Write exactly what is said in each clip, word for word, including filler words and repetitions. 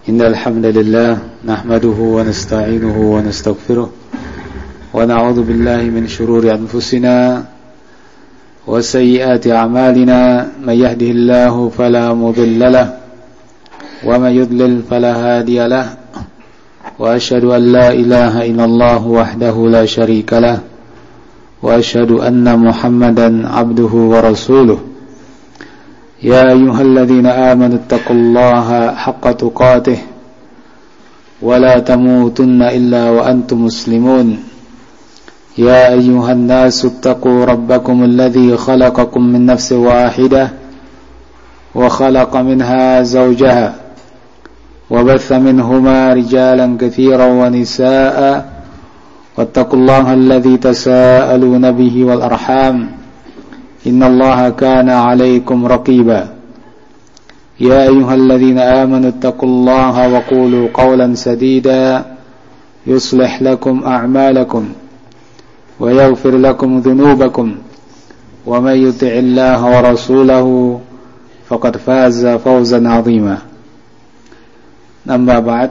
إن الحمد لله نحمده ونستعينه ونستغفره ونعوذ بالله من شرور أنفسنا وسيئات أعمالنا من يهده الله فلا مضل له ومن يضلل فلا هادي له وأشهد أن لا إله إلا الله وحده لا شريك له وأشهد أن محمدا عبده ورسوله يا أيها الذين آمنوا اتقوا الله حق تقاته ولا تموتن إلا وأنتم مسلمون يا أيها الناس اتقوا ربكم الذي خلقكم من نفس واحدة وخلق منها زوجها وبث منهما رجالا كثيرا ونساء واتقوا الله الذي تساءلون به والأرحام إن الله كان عليكم رقيبا يا أيها الذين آمنوا اتقوا الله وقولوا قولا سديدا يصلح لكم أعمالكم ويغفر لكم ذنوبكم ومن يطع الله ورسوله فقد فاز فوزا عظيما أما بعد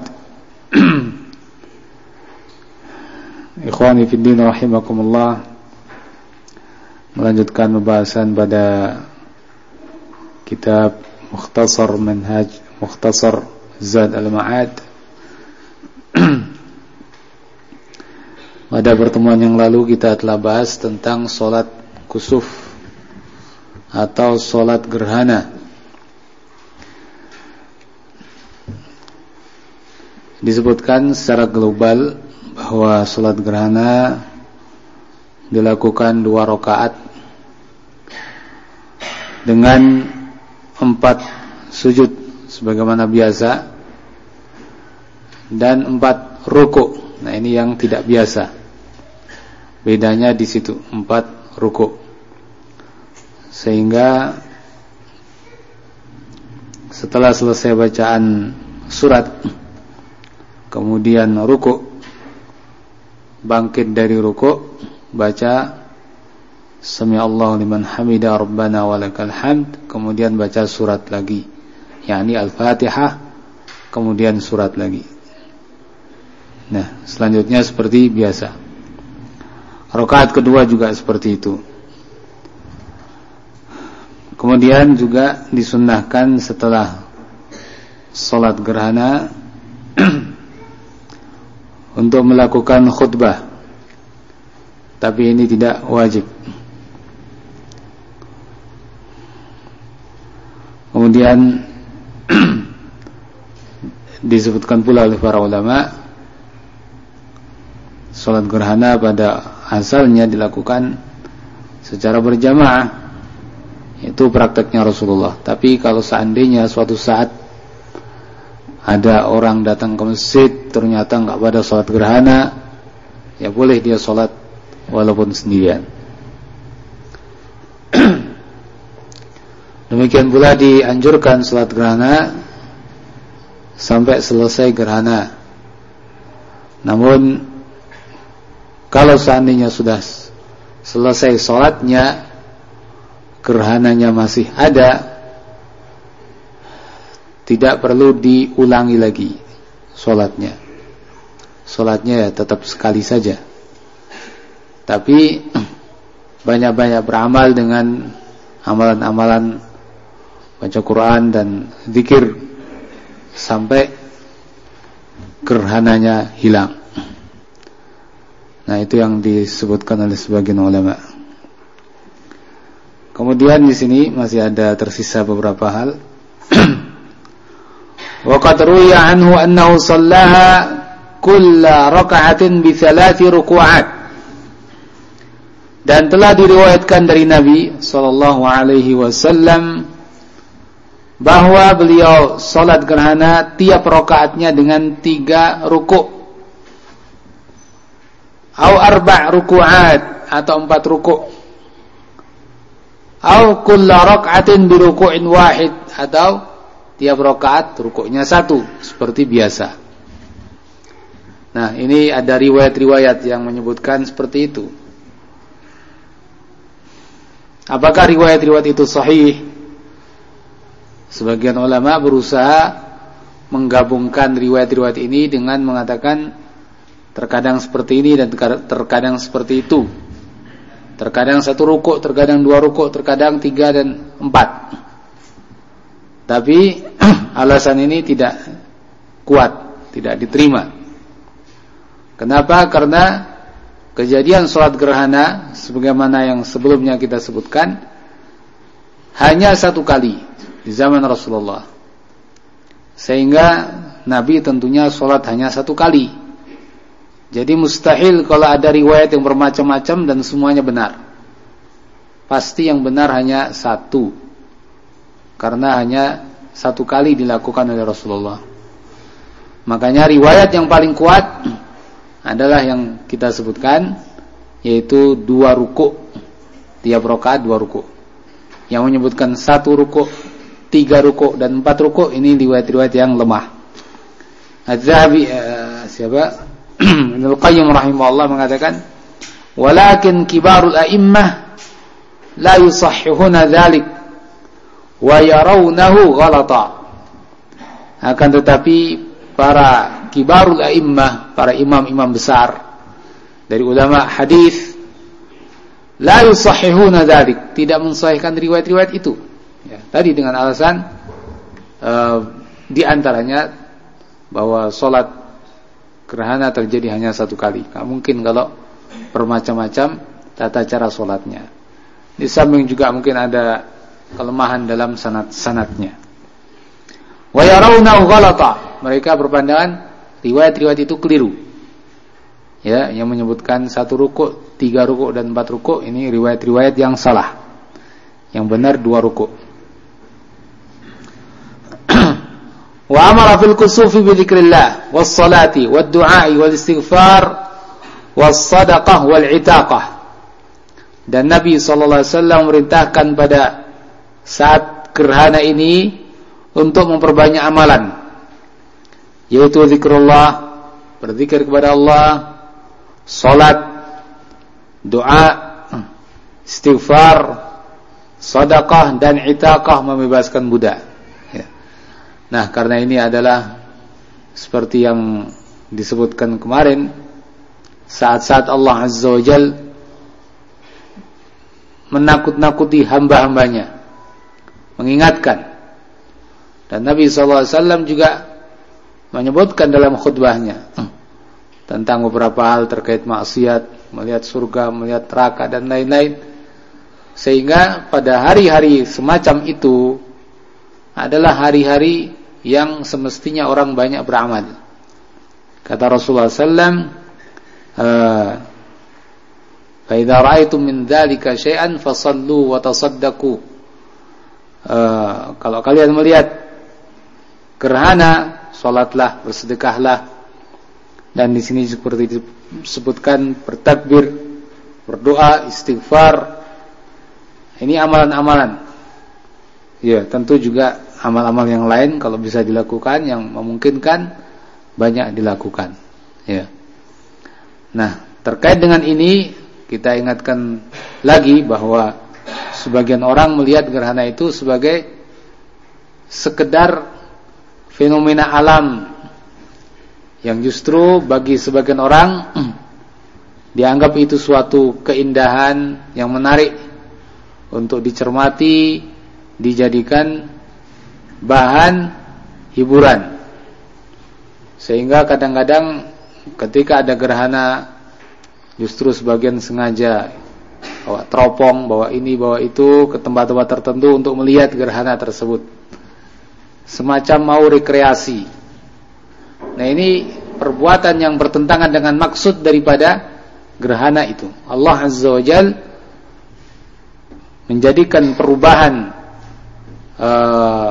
Ikhwani fiddin rahimakumullah, melanjutkan pembahasan pada kitab Mukhtasar Manhaj Mukhtasar Zad al-Ma'ad. Pada pertemuan yang lalu kita telah bahas tentang solat kusuf atau solat gerhana. Disebutkan secara global bahwa solat gerhana dilakukan dua rakaat dengan empat sujud sebagaimana biasa dan empat ruku. Nah, ini yang tidak biasa. Bedanya di situ, empat ruku. Sehingga setelah selesai bacaan surat, kemudian ruku, bangkit dari ruku, baca Sami Allahu liman hamida rabbana walakal hamd, kemudian baca surat lagi, yakni Al-Fatihah, kemudian surat lagi. Nah, selanjutnya seperti biasa. Rakaat kedua juga seperti itu. Kemudian juga disunnahkan setelah salat gerhana untuk melakukan khutbah, tapi ini tidak wajib. Kemudian disebutkan pula oleh para ulama, salat gerhana pada asalnya dilakukan secara berjamaah, itu prakteknya Rasulullah. Tapi kalau seandainya suatu saat ada orang datang ke masjid ternyata enggak pada salat gerhana, ya boleh dia salat walaupun sendirian. Demikian pula dianjurkan salat gerhana sampai selesai gerhana. Namun kalau seandainya sudah selesai salatnya, gerhananya masih ada, tidak perlu diulangi lagi salatnya. Salatnya ya tetap sekali saja. Tapi banyak-banyak beramal dengan amalan-amalan baca Quran dan zikir sampai gerhananya hilang. Nah, itu yang disebutkan oleh sebagian ulama. Kemudian di sini masih ada tersisa beberapa hal. Wa qad ruwiya anhu annahu shallaha kulla raka'atin bi thalathi ruku'at. Dan telah diriwayatkan dari Nabi sallallahu alaihi wasallam bahwa beliau salat gerhana tiap rakaatnya dengan tiga ruku'. Au arba' ruku'at, atau empat ruku'. Au kulla raka'atin bi ruku'in wahid, atau tiap rakaat rukuknya satu seperti biasa. Nah, ini ada riwayat-riwayat yang menyebutkan seperti itu. Apakah riwayat-riwayat itu sahih? Sebagian ulama berusaha menggabungkan riwayat-riwayat ini dengan mengatakan terkadang seperti ini dan terkadang seperti itu. Terkadang satu rukuk, terkadang dua rukuk, terkadang tiga dan empat. Tapi alasan ini tidak kuat, tidak diterima. Kenapa? Karena kejadian sholat gerhana sebagaimana yang sebelumnya kita sebutkan hanya satu kali di zaman Rasulullah. Sehingga Nabi tentunya sholat hanya satu kali. Jadi mustahil kalau ada riwayat yang bermacam-macam dan semuanya benar. Pasti yang benar hanya satu. Karena hanya satu kali dilakukan oleh Rasulullah. Makanya riwayat yang paling kuat adalah yang kita sebutkan, yaitu dua rukuk. Tiap rakaat dua rukuk. Yang menyebutkan satu rukuk, tiga rukuk dan empat rukuk, ini riwayat-riwayat yang lemah. Az-Zahabi uh, siapa? Ibnu Qayyim rahimahullah mengatakan, walakin kibarul a'immah la yusahhihuna dzalik wa yarawnahu ghalata. Akan tetapi para kibarul a'immah, para imam-imam besar dari ulama hadis, la yusahhihuna dzalik, tidak mensahihkan riwayat-riwayat itu. Ya, tadi dengan alasan uh, di antaranya bahwa salat gerhana terjadi hanya satu kali. Tidak mungkin kalau bermacam-macam tata cara solatnya. Di samping juga mungkin ada kelemahan dalam sanad-sanadnya. Wa yarawnahu ghalata. Mereka berpandangan riwayat-riwayat itu keliru. Ya, yang menyebutkan satu rukuk, tiga rukuk dan empat rukuk, ini riwayat-riwayat yang salah. Yang benar dua rukuk. Wa amara fil kusufi bi dzikrillah was salati wad du'ai wal istighfar was sadaqah wal itaqah. Dan Nabi sallallahu alaihi wasallam memerintahkan pada saat gerhana ini untuk memperbanyak amalan, yaitu zikrullah, berzikir kepada Allah, salat, doa, istighfar, sedekah dan itaqah, membebaskan budak. Nah, karena ini adalah seperti yang disebutkan kemarin, saat-saat Allah Azza wa Jal menakut-nakuti hamba-hambanya, mengingatkan. Dan Nabi shallallahu alaihi wasallam juga menyebutkan dalam khutbahnya tentang beberapa hal terkait maksiat, melihat surga, melihat neraka dan lain-lain. Sehingga pada hari-hari semacam itu adalah hari-hari yang semestinya orang banyak beramal. Kata Rasulullah sallallahu alaihi wasallam, "Fa idza ra'aytum min dzalika syai'an fasallu wa tasaddaqu." Kalau kalian melihat gerhana, salatlah, bersedekahlah. Dan di sini seperti disebutkan bertakbir, berdoa, istighfar. Ini amalan-amalan. Ya, tentu juga amal-amal yang lain kalau bisa dilakukan, yang memungkinkan banyak dilakukan. Ya. Nah, terkait dengan ini kita ingatkan lagi bahwa sebagian orang melihat gerhana itu sebagai sekedar fenomena alam yang justru bagi sebagian orang dianggap itu suatu keindahan yang menarik untuk dicermati, dijadikan bahan hiburan. Sehingga kadang-kadang ketika ada gerhana, justru sebagian sengaja bawa teropong, bawa ini, bawa itu ke tempat-tempat tertentu untuk melihat gerhana tersebut, semacam mau rekreasi. Nah, ini perbuatan yang bertentangan dengan maksud daripada gerhana itu. Allah Azza wa Jal menjadikan perubahan uh,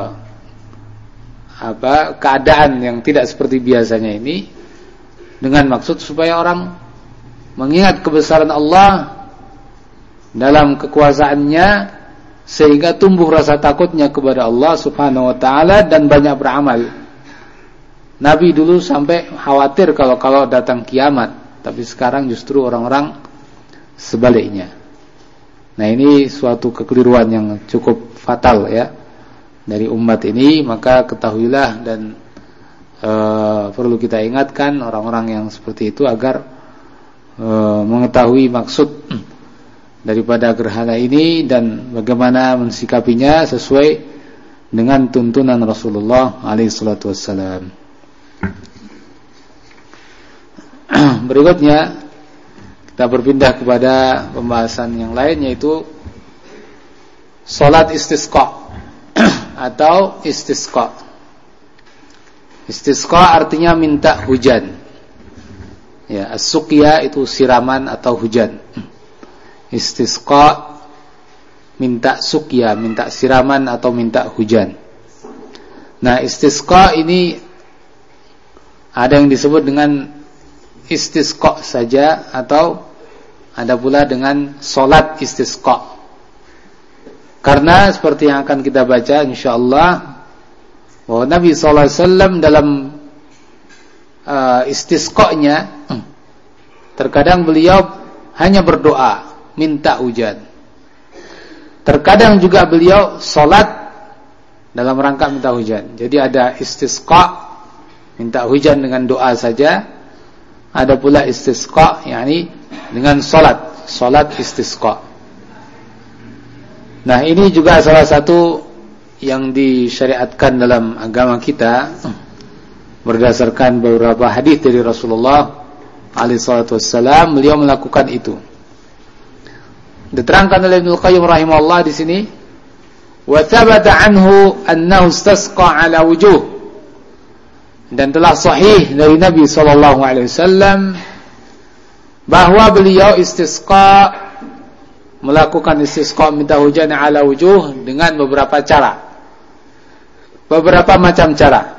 apa keadaan yang tidak seperti biasanya ini dengan maksud supaya orang mengingat kebesaran Allah dalam kekuasaannya, sehingga tumbuh rasa takutnya kepada Allah Subhanahu wa taala dan banyak beramal. Nabi dulu sampai khawatir kalau kalau datang kiamat, tapi sekarang justru orang-orang sebaliknya. Nah, ini suatu kekeliruan yang cukup fatal ya dari umat ini. Maka ketahuilah dan e, perlu kita ingatkan orang-orang yang seperti itu agar e, mengetahui maksud daripada gerhana ini dan bagaimana mensikapinya sesuai dengan tuntunan Rasulullah alaihi salatu wassalam. Berikutnya kita berpindah kepada pembahasan yang lain, yaitu salat istisqa atau istisqa. Istisqa artinya minta hujan. Ya, as-suqya itu siraman atau hujan. Istisqa minta suqya, minta siraman atau minta hujan. Nah, istisqa ini ada yang disebut dengan istisqa saja, atau ada pula dengan salat istisqa. Karena seperti yang akan kita baca insyaallah, bahwa Nabi sallallahu alaihi wasallam dalam uh, istisqa-nya terkadang beliau hanya berdoa minta hujan. Terkadang juga beliau salat dalam rangka minta hujan. Jadi ada istisqa minta hujan dengan doa saja, ada pula istisqa yakni dengan salat, salat istisqa. Nah, ini juga salah satu yang disyariatkan dalam agama kita berdasarkan beberapa hadis dari Rasulullah alaihi salatu wassalam. Beliau melakukan itu. Diterangkan oleh Ibnu Qayyim rahimahullah di sini, wa thabata anhu annahu istasqa ala wujuh, dan telah sahih dari Nabi sallallahu alaihi wasallam bahwa beliau istisqa, melakukan istisqa minta hujan ala wujuh dengan beberapa cara, beberapa macam cara.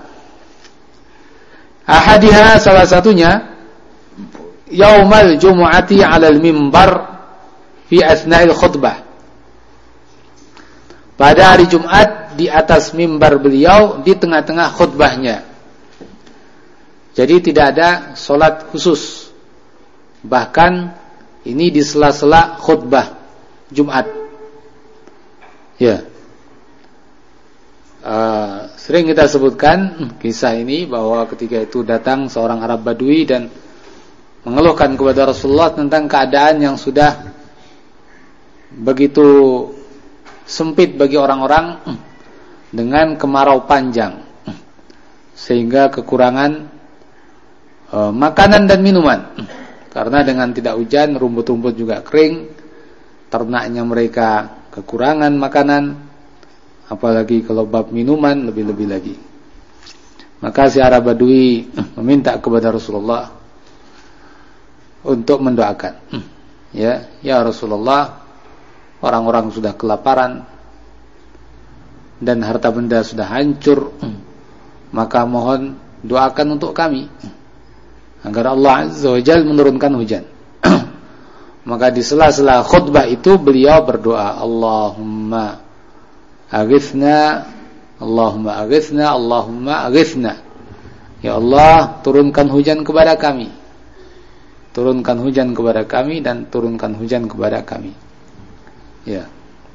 Ahadiha, salah satunya yaumal jumu'ati 'ala al-mimbar fi asna'il khutbah. Pada hari Jumat di atas mimbar beliau di tengah-tengah khutbahnya. Jadi tidak ada salat khusus. Bahkan ini di sela-sela khutbah Jumat. Ya. Uh, sering kita sebutkan kisah ini, bahwa ketika itu datang seorang Arab Badui dan mengeluhkan kepada Rasulullah tentang keadaan yang sudah begitu sempit bagi orang-orang dengan kemarau panjang, sehingga kekurangan e, makanan dan minuman. Karena dengan tidak hujan, rumput-rumput juga kering, ternaknya mereka kekurangan makanan, apalagi kalau bab minuman lebih-lebih lagi. Maka si Arab Badui meminta kepada Rasulullah untuk mendoakan. Ya, ya Rasulullah, orang-orang sudah kelaparan dan harta benda sudah hancur, maka mohon doakan untuk kami agar Allah Azza wa Jalla menurunkan hujan. Maka di sela-sela khutbah itu beliau berdoa, Allahumma aghithna, Allahumma aghithna, Allahumma aghithna. Ya Allah, turunkan hujan kepada kami. Turunkan hujan kepada kami dan turunkan hujan kepada kami. Ya.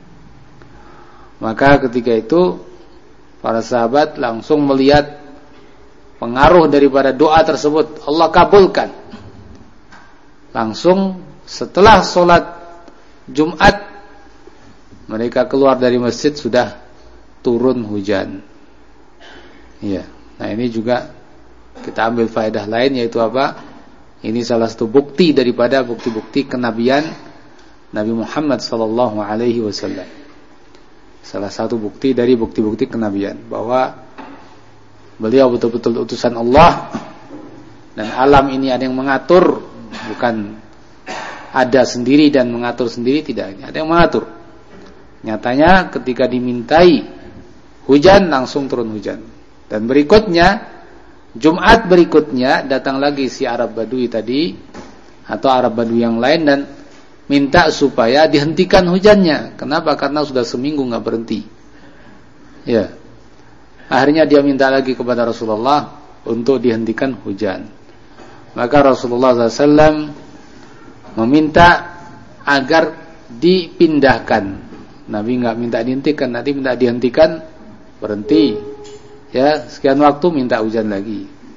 Maka ketika itu para sahabat langsung melihat pengaruh daripada doa tersebut, Allah kabulkan. Langsung setelah sholat Jumat, mereka keluar dari masjid sudah turun hujan. Ya. Nah, ini juga kita ambil faedah lain, yaitu apa? Ini salah satu bukti daripada bukti-bukti kenabian Nabi Muhammad sallallahu alaihi wasallam. Salah satu bukti dari bukti-bukti kenabian, bahwa beliau betul-betul utusan Allah, dan alam ini ada yang mengatur, bukan ada sendiri dan mengatur sendiri, tidak, ada yang mengatur. Nyatanya ketika dimintai hujan, langsung turun hujan. Dan berikutnya, Jumat berikutnya datang lagi si Arab Badui tadi atau Arab Badui yang lain dan minta supaya dihentikan hujannya. Kenapa? Karena sudah seminggu nggak berhenti. Ya. Akhirnya dia minta lagi kepada Rasulullah untuk dihentikan hujan. Maka Rasulullah shallallahu alaihi wasallam meminta agar dipindahkan. Nabi nggak minta dihentikan, nanti minta dihentikan, berhenti. Ya, sekian waktu minta hujan lagi.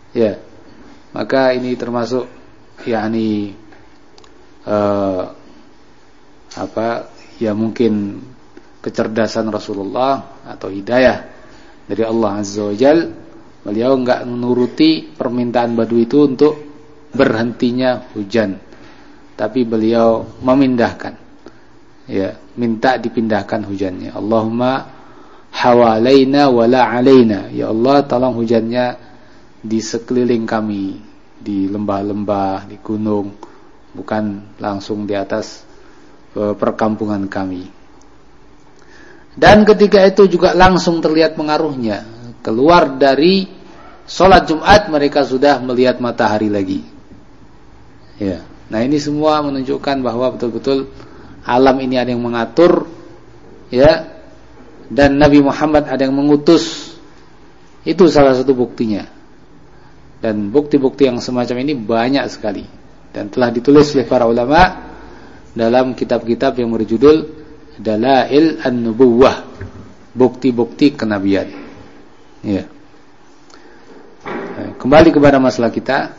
Ya. Maka ini termasuk yakni uh, apa ya mungkin kecerdasan Rasulullah atau hidayah dari Allah Azza wa Jalla. Beliau enggak menuruti permintaan Badui itu untuk berhentinya hujan, tapi beliau memindahkan, ya, minta dipindahkan hujannya. Allahumma hawalaina wala alaina, ya Allah tolong hujannya di sekeliling kami, di lembah-lembah, di gunung, bukan langsung di atas e, perkampungan kami. Dan ketika itu juga langsung terlihat pengaruhnya. Keluar dari sholat Jumat mereka sudah melihat matahari lagi. Ya. Nah ini semua menunjukkan bahwa betul-betul alam ini ada yang mengatur, ya, dan Nabi Muhammad ada yang mengutus. Itu salah satu buktinya. Dan bukti-bukti yang semacam ini banyak sekali dan telah ditulis oleh para ulama dalam kitab-kitab yang berjudul Dalail An-Nubuwah, bukti-bukti kenabian. Ya. Kembali kepada masalah kita.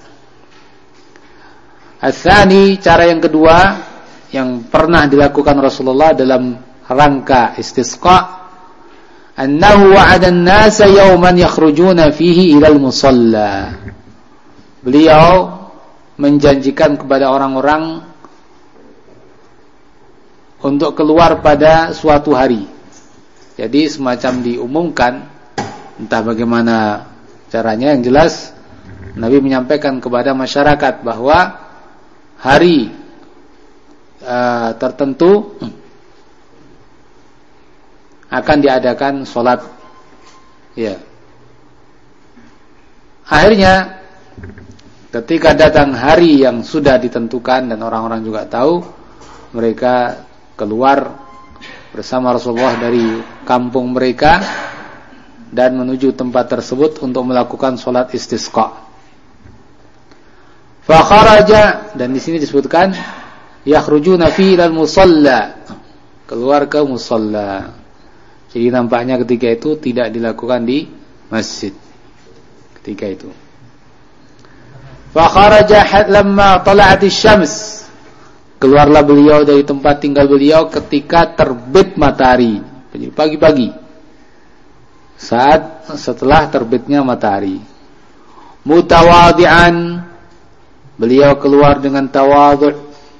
Ats-tsani, cara yang kedua yang pernah dilakukan Rasulullah dalam rangka istisqa, annahu wa'ada an-nasa yawman yakhrujuna fihi ila al-musalla. Beliau menjanjikan kepada orang-orang untuk keluar pada suatu hari. Jadi semacam diumumkan, entah bagaimana caranya, yang jelas Nabi menyampaikan kepada masyarakat bahwa hari uh, tertentu akan diadakan sholat. Ya. Akhirnya ketika datang hari yang sudah ditentukan dan orang-orang juga tahu, mereka keluar bersama Rasulullah dari kampung mereka dan menuju tempat tersebut untuk melakukan sholat istisqa. Fa kharaja, dan di sini disebutkan yakhrujuna fi ilal musalla, keluar ke musalla. Jadi nampaknya ketika itu tidak dilakukan di masjid ketika itu. Fa kharaja lamma tala'atis syams, keluarlah beliau dari tempat tinggal beliau ketika terbit matahari, pagi-pagi, saat setelah terbitnya matahari. Mutawadhi'an, beliau keluar dengan tawadhu'.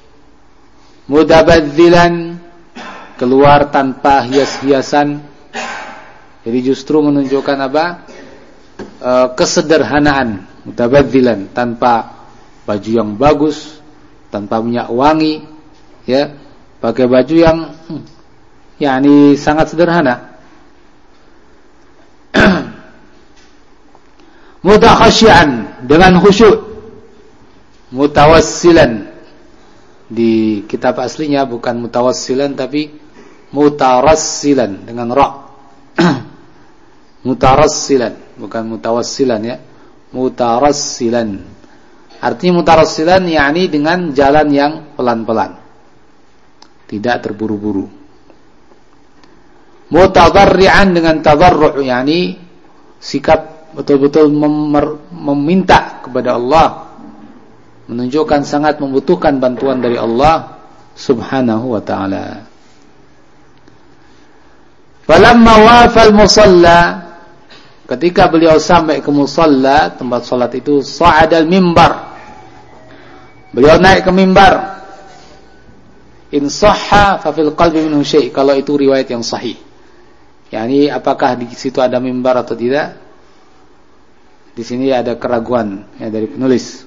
Mudabadzilan, keluar tanpa hias-hiasan. Jadi justru menunjukkan apa? E, kesederhanaan. Mutabadzilan, tanpa baju yang bagus, tanpa minyak wangi, ya, pakai baju yang hmm, yakni sangat sederhana. Mutakhasyian, dengan khusyuk. Mutawassilan, di kitab aslinya bukan mutawassilan tapi mutarassilan dengan ra. Mutarassilan, bukan mutawassilan, ya. Mutarassilan. Artinya mutarassilan yakni dengan jalan yang pelan-pelan, tidak terburu-buru. Mutadarri'an, dengan tadarru', yakni sikap betul-betul mem- meminta kepada Allah, menunjukkan sangat membutuhkan bantuan dari Allah Subhanahu wa ta'ala. Falamma wafal musalla, ketika beliau sampai ke musalla, tempat salat itu, sa'adal mimbar, beliau naik ke mimbar. In sahha fa fil qalbi minhu syai', kalau itu riwayat yang sahih. Yani apakah di situ ada mimbar atau tidak? Di sini ada keraguan ya dari penulis.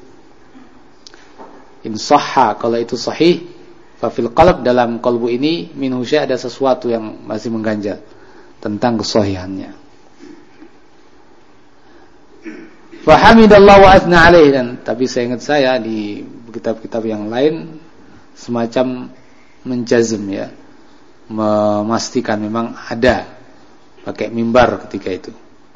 In sahha, kalau itu sahih, fa fil qalb, dalam qalbu ini minhu syai', ada sesuatu yang masih mengganjal tentang kesahihannya. Fa hamidallahu wa athna alaihi, dan tapi saya ingat saya di kitab-kitab yang lain semacam menjazm, ya, memastikan memang ada pakai mimbar ketika itu.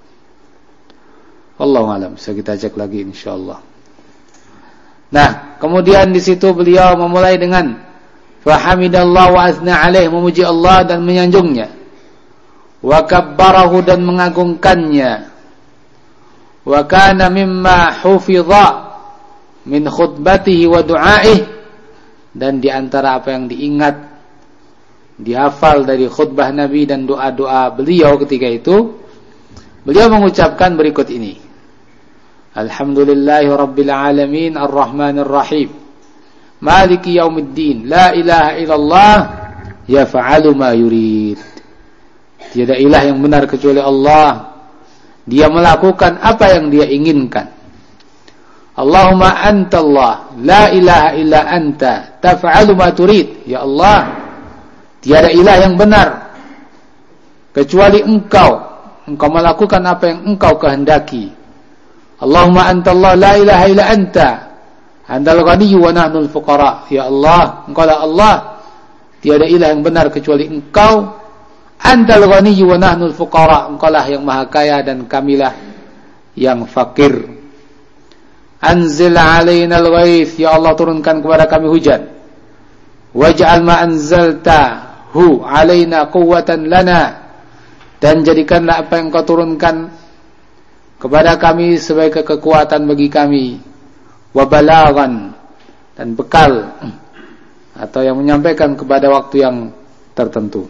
Wallahu a'lam, bisa kita cek lagi insyaallah. Nah, kemudian di situ beliau memulai dengan fa hamidallahu wa athna alaihi, memuji Allah dan menyanjungnya. Wa kabbarahu, dan mengagungkannya. wa kana mimma hufidha min khutbatihi wa du'aihi, dan di antara apa yang diingat, dihafal dari khutbah Nabi dan doa-doa beliau ketika itu, beliau mengucapkan berikut ini: Alhamdulillahi rabbil alamin arrahmanir rahim maliki yaumiddin la ilaha illallah yaf'alu ma yurid. Tiada ilah yang benar kecuali Allah, Dia melakukan apa yang Dia inginkan. Allahumma antallah la ilaha illa anta taf'alu ma turid. Ya Allah, tiada ilah yang benar kecuali Engkau, Engkau melakukan apa yang Engkau kehendaki. Allahumma antallah la ilaha illa anta antal ghaniyyu wa nahnul fuqara. Ya Allah, Engkau lah Allah, tiada ilah yang benar kecuali Engkau. Antal ghaniyyu wa nahnul fuqara, Engkau lah yang maha kaya dan kamilah yang fakir. Anzil alaina al-ghaith, ya Allah turunkan kepada kami hujan. Waj'al ma anzaltahu alaina quwwatan lana, dan jadikanlah apa yang Kau turunkan kepada kami sebagai kekuatan bagi kami. Wa balaghan, dan bekal atau yang menyampaikan kepada waktu yang tertentu.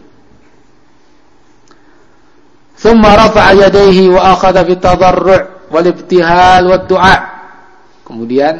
Thumma rafa'a yadayhi wa akhadha fi tadarru' wal ibtihal wad du'a. Kemudian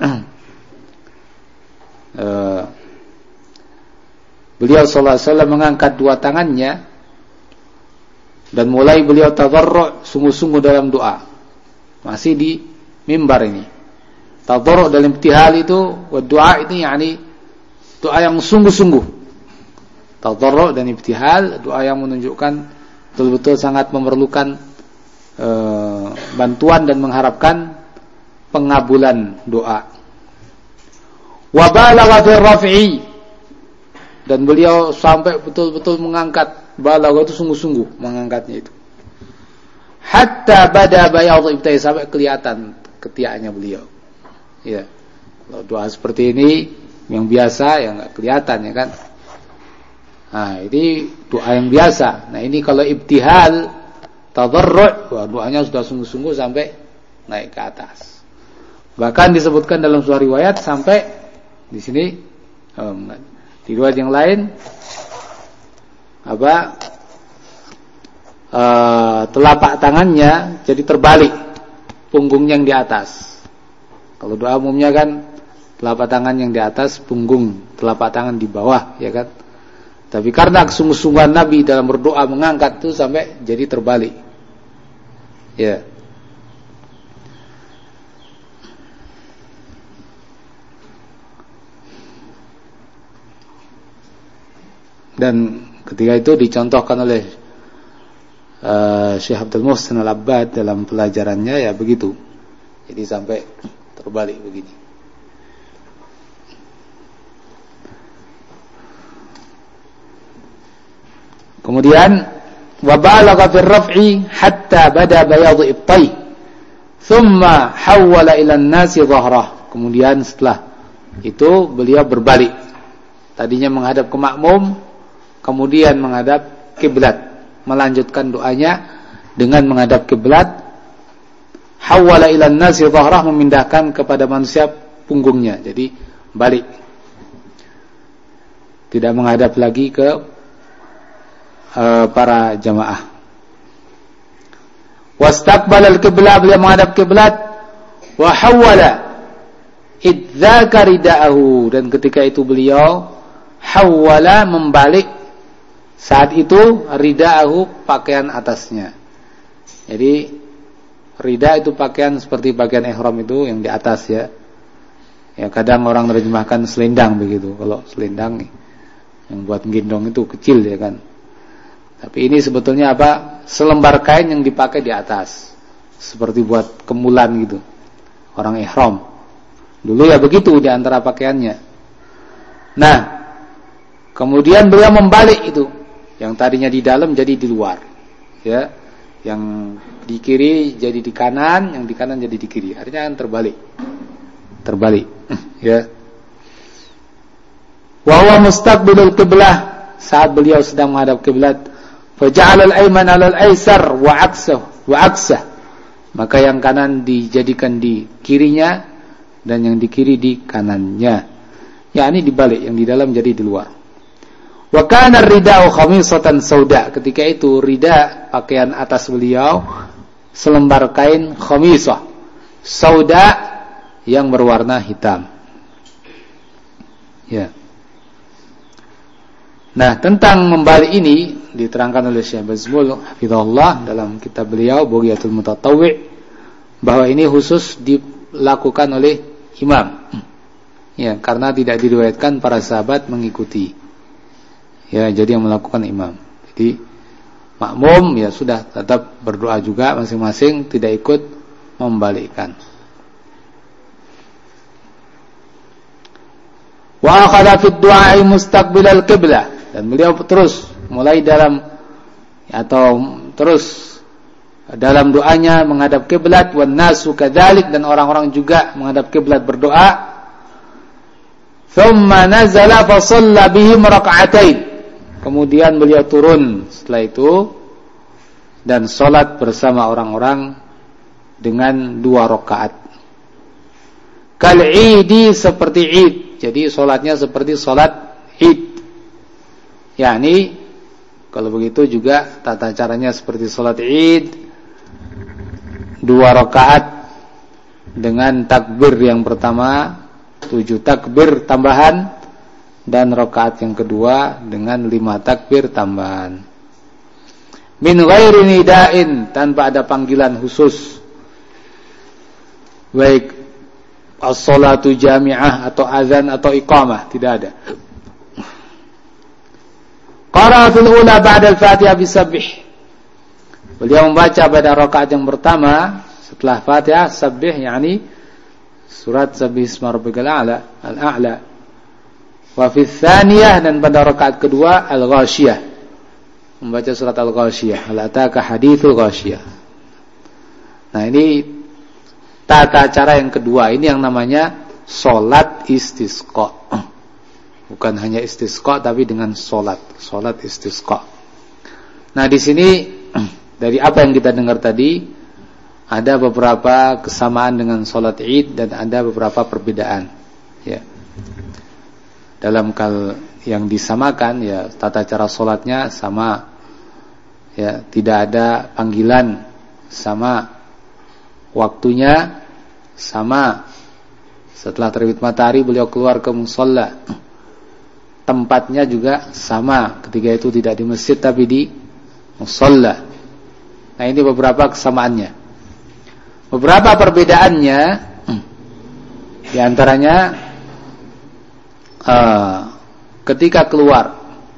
uh, beliau sallallahu alaihi wasallam mengangkat dua tangannya dan mulai beliau tadarru' sungguh-sungguh dalam doa. Masih di mimbar ini. Tadarru' dalam ibtihal itu, wad du'a itu yakni doa yang sungguh-sungguh. Tadarru' dan ibtihal, doa yang menunjukkan betul-betul sangat memerlukan e, bantuan dan mengharapkan pengabulan doa. Wa balagha fi raf'i, dan beliau sampai betul-betul mengangkat, balagha itu sungguh-sungguh mengangkatnya itu. Hatta bada bayadhu ibtai, sampai kelihatan ketiaknya beliau. Ya. Kalau doa seperti ini yang biasa yang enggak kelihatan ya kan. Nah, ini doa yang biasa. Nah, ini kalau ibtihal, tadarru', wah, doanya sudah sungguh-sungguh sampai naik ke atas. Bahkan disebutkan dalam sebuah riwayat sampai di sini, um, di riwayat yang lain apa? Uh, telapak tangannya jadi terbalik, punggungnya yang di atas. Kalau doa umumnya kan telapak tangan yang di atas, punggung telapak tangan di bawah, ya kan? Tapi karena kesungguh-sungguhan Nabi dalam berdoa mengangkat itu sampai jadi terbalik. Ya. Dan ketika itu dicontohkan oleh uh, Syekh Abdul Muhsin Al-Abbad dalam pelajarannya, ya begitu. Jadi sampai terbalik begini. Kemudian wa balagha fi raf'i hatta bada bayadu ibtai thumma hawwala ila an-nasi dhahrah. Kemudian setelah itu beliau berbalik, tadinya menghadap ke makmum, kemudian menghadap kiblat, melanjutkan doanya dengan menghadap kiblat. Hawwala ila an-nasi dhahrah, memindahkan kepada manusia punggungnya, jadi balik, tidak menghadap lagi ke Uh, para jamaah. Wastaqbala al-qiblah, beliau menghadap kiblat. Wa hawwala idzaka ridaahu, dan ketika itu beliau hawwala, membalik saat itu ridaahu, pakaian atasnya. Jadi rida itu pakaian seperti pakaian ihram itu yang di atas ya. Ya kadang orang menerjemahkan selendang begitu. Kalau selendang nih yang buat gendong itu kecil ya kan. Tapi ini sebetulnya apa? Selembar kain yang dipakai di atas, seperti buat kemulan gitu. Orang ihram dulu ya begitu di antara pakaiannya. Nah, kemudian beliau membalik itu, yang tadinya di dalam jadi di luar, ya. Yang di kiri jadi di kanan, yang di kanan jadi di kiri. Artinya kan terbalik, terbalik, ya. Wa huwa mustaqbilul qiblah, saat beliau sedang menghadap kiblat. Faja'ala al-ayman 'ala al-aysar wa 'aksahu wa 'aksah. maka yang kanan dijadikan di kirinya dan yang di kiri di kanannya. Ya, ini dibalik, yang di dalam jadi di luar. Wa kana rida'u khamisatan sauda. Ketika itu rida, pakaian atas beliau, selembar kain khamisah sauda yang berwarna hitam. Ya. Nah, tentang membalik ini diterangkan oleh Syekh Bazmul hafizahullah dalam kitab beliau Bughiyatul Mutatawwi' bahwa ini khusus dilakukan oleh imam. Ya, karena tidak diriwayatkan para sahabat mengikuti. Ya, jadi yang melakukan imam. Jadi makmum ya sudah tetap berdoa juga masing-masing, tidak ikut membalikkan. Wa akhadha fi du'a'i mustaqbilal qiblah, dan beliau terus mulai dalam atau terus dalam doanya menghadap kiblat, wan nasu kadzalik, dan orang-orang juga menghadap kiblat berdoa. Thumma nazala fa shalla bihim rak'atain. Kemudian beliau turun setelah itu dan salat bersama orang-orang dengan dua rakaat. Kal idi, seperti id. Jadi salatnya seperti salat id. yakni kalau begitu juga tata caranya seperti salat id, dua rakaat dengan takbir yang pertama tujuh takbir tambahan, dan rakaat yang kedua dengan lima takbir tambahan. Min ghairi nida'in, tanpa ada panggilan khusus, baik as-salatu jami'ah atau azan atau iqamah, tidak ada. Qara'a fil ula ba'da al-Fatihah bisabbih. Beliau membaca pada rakaat yang pertama setelah Fatihah sabbih, yakni surat Sabbih isma rabbikal a'la, al-a'la. Wa fi tsaniyah, dan pada rakaat kedua al-Ghasyiyah, membaca surat al-Ghasyiyah, hal ataka haditsul Ghasyiyah. Nah, ini tata cara yang kedua, ini yang namanya salat istisqa. Bukan hanya istisqa tapi dengan salat, salat istisqa. Nah, di sini dari apa yang kita dengar tadi ada beberapa kesamaan dengan salat Id dan ada beberapa perbedaan. Ya. Dalam kal yang disamakan, ya tata cara salatnya sama, ya tidak ada panggilan, sama waktunya, sama. Setelah terbit matahari beliau keluar ke musalla, tempatnya juga sama, ketika itu tidak di masjid tapi di musalla. Nah, ini beberapa kesamaannya. Beberapa perbedaannya, di antaranya Uh, ketika keluar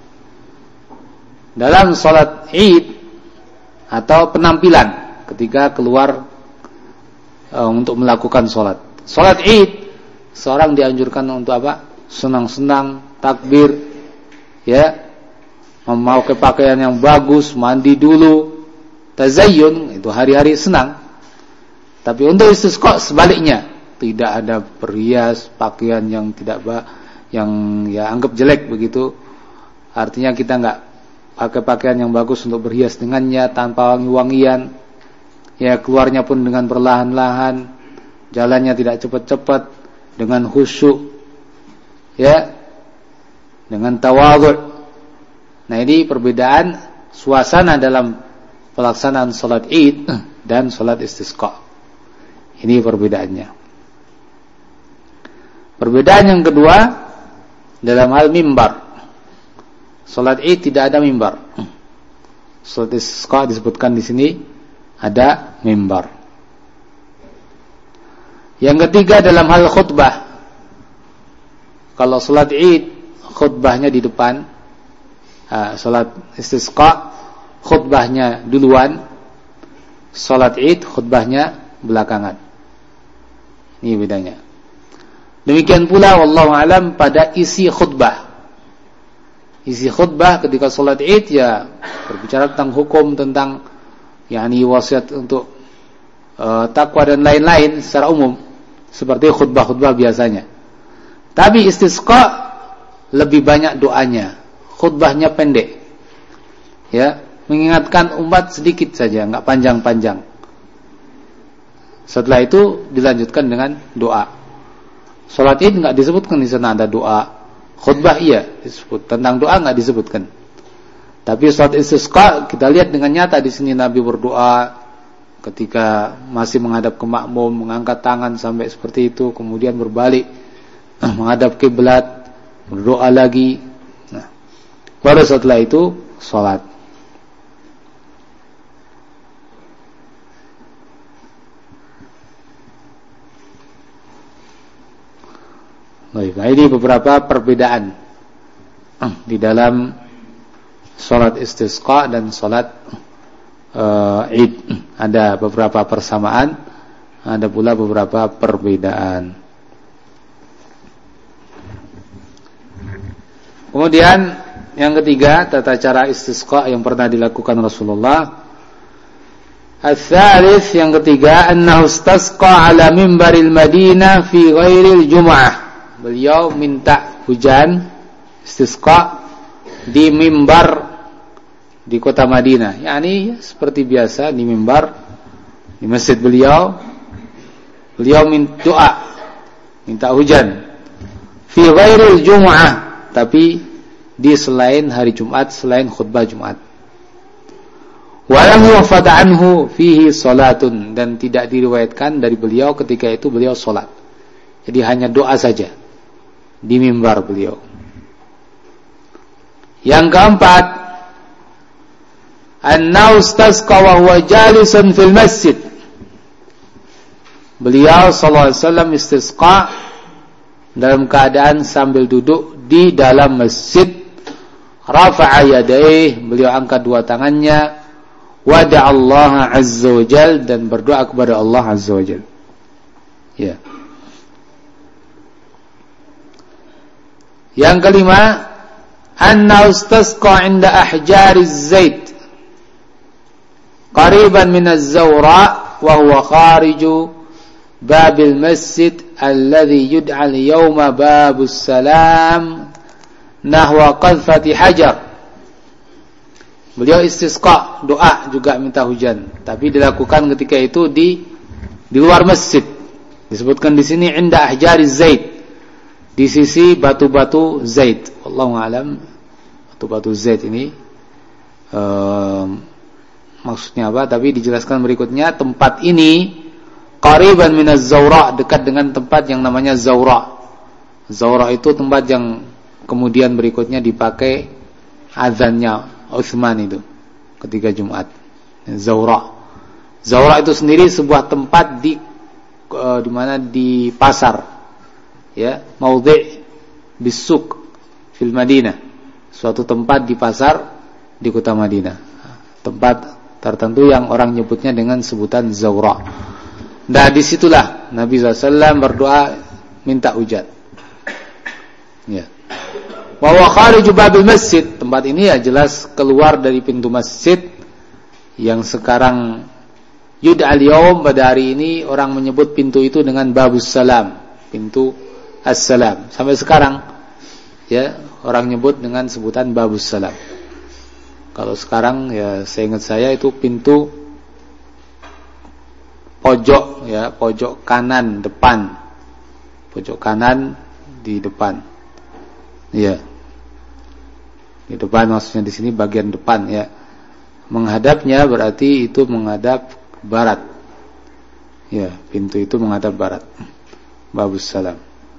dalam salat Id atau penampilan ketika keluar uh, untuk melakukan salat. Salat Id seorang dianjurkan untuk apa? Senang-senang, takbir, ya, memakai pakaian yang bagus, mandi dulu, tazayyun, itu hari-hari senang. Tapi untuk istisqa sebaliknya, tidak ada perhias, pakaian yang tidak ba yang ya anggap jelek begitu. Artinya kita enggak pakai pakaian yang bagus untuk berhias dengannya, tanpa wangi-wangian. Ya, keluarnya pun dengan perlahan-lahan, jalannya tidak cepat-cepat, dengan khusyuk, ya, dengan tawadhu'. Nah, ini perbedaan suasana dalam pelaksanaan salat Id dan salat istisqa. Ini perbedaannya. Perbedaan yang kedua dalam hal mimbar. Salat Id tidak ada mimbar. Salat istisqa disebutkan di sini ada mimbar. Yang ketiga dalam hal khutbah. Kalau salat Id khutbahnya di depan, salat istisqa khutbahnya duluan, salat Id khutbahnya belakangan. Ini bedanya. Demikian pula wallahu alam pada isi khutbah. Isi khutbah ketika salat Id ya berbicara tentang hukum, tentang yakni wasiat untuk uh, takwa dan lain-lain secara umum seperti khutbah-khutbah biasanya. Tapi istisqa lebih banyak doanya. Khutbahnya pendek. Ya, mengingatkan umat sedikit saja, enggak panjang-panjang. Setelah itu dilanjutkan dengan doa. Salat Id enggak disebutkan di sana ada doa. Khutbah iya disebut, tentang doa enggak disebutkan. Tapi salat istisqa kita lihat dengan nyata di sini Nabi berdoa ketika masih menghadap ke makmum, mengangkat tangan sampai seperti itu, kemudian berbalik menghadap kiblat, berdoa lagi. Nah, baru setelah itu salat. Baik, nah ini beberapa perbedaan di dalam salat istisqa dan salat uh, Id. Ada beberapa persamaan, ada pula beberapa perbedaan. Kemudian yang ketiga, tata cara istisqa yang pernah dilakukan Rasulullah. Al-thalith, yang ketiga, annahu istasqa ala mimbaril Madinah fi ghairil Jum'ah. Beliau minta hujan istisqa di mimbar di kota Madinah. Yani seperti biasa di mimbar di masjid beliau. Beliau minta doa, minta hujan fi ghairil Jum'ah, tapi di selain hari Jumat, selain khutbah Jumat. Wa lam yufad anhu fihi salatun, dan tidak diriwayatkan dari beliau ketika itu beliau salat. Jadi hanya doa saja di mimbar beliau. Yang keempat, annahu istasqa wa huwa jalisun fil masjid. Beliau sallallahu alaihi wasallam istisqa dalam keadaan sambil duduk di dalam masjid. Rafa'a yadayhi, beliau angkat dua tangannya, wada'a Allah azza wa jal, dan berdoa kepada Allah azza wa jal. Ya. Yang kelima, anna istasqa 'inda ahjariz zait qariban min az-zawra wa huwa khariju babil masjid alladhi yud'a al-yawma babus salam nahwa qadfati hajar. Beliau istisqa, doa juga minta hujan, tapi dilakukan ketika itu di di luar masjid. Disebutkan di sini 'inda ahjariz zait, di sisi batu-batu zait. Wallahu a'lam. Batu-batu zait ini um, maksudnya apa? Tapi dijelaskan berikutnya, tempat ini qariban minaz zawra, dekat dengan tempat yang namanya zawra. Zawra itu tempat yang kemudian berikutnya dipakai azannya Utsman itu ketika Jumat. Zawra. Zawra itu sendiri sebuah tempat di uh, di mana di pasar. Ya, maudhi' bisuk fil Madinah, suatu tempat di pasar di kota Madinah, tempat tertentu yang orang nyebutnya dengan sebutan zawra. Nah, disitulah Nabi shallallahu alaihi wasallam berdoa minta hujan. Ya. Wa huwa khariju babil masjid, tempat ini ya jelas keluar dari pintu masjid yang sekarang yud'al yaum, pada hari ini orang menyebut pintu itu dengan babus salam, pintu Assalam. Sampai sekarang ya orang nyebut dengan sebutan babus salam. Kalau sekarang ya seingat saya itu pintu pojok ya, pojok kanan depan. Pojok kanan di depan. Ya. Di depan maksudnya di sini bagian depan ya. Menghadapnya berarti itu menghadap barat. Ya, pintu itu menghadap barat. Babus salam.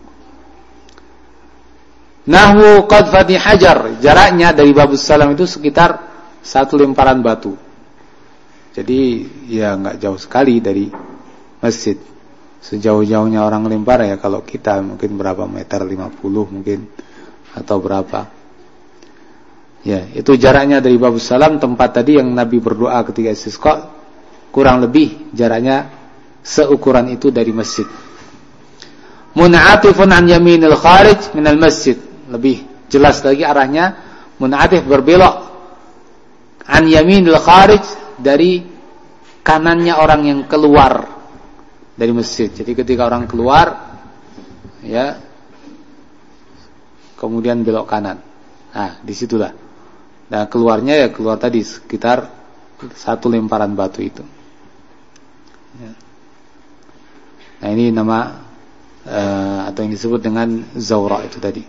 Nahwu qadfati hajar, jaraknya dari babus salam itu sekitar satu lemparan batu. Jadi ya enggak jauh sekali dari masjid. Sejauh-jauhnya orang lempar ya kalau kita mungkin berapa meter, lima puluh mungkin atau berapa. Ya, itu jaraknya dari babus salam, tempat tadi yang Nabi berdoa ketika istisqa, kurang lebih jaraknya seukuran itu dari masjid. Mun'atifun an yaminil kharij minal masjid. Lebih jelas lagi arahnya, mun'atif berbelok an yaminil kharij, dari kanannya orang yang keluar dari masjid. Jadi ketika orang keluar ya kemudian belok kanan. Nah, disitulah. Nah, keluarnya ya keluar tadi sekitar satu lemparan batu itu. Ya. Nah, ini nama uh, atau yang disebut dengan zawra itu tadi.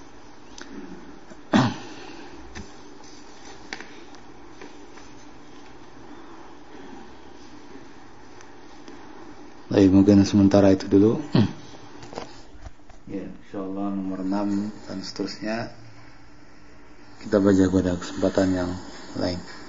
Baik, mungkin sementara itu dulu. Ya, insyaallah nomor enam dan seterusnya kita baca pada kesempatan yang lain.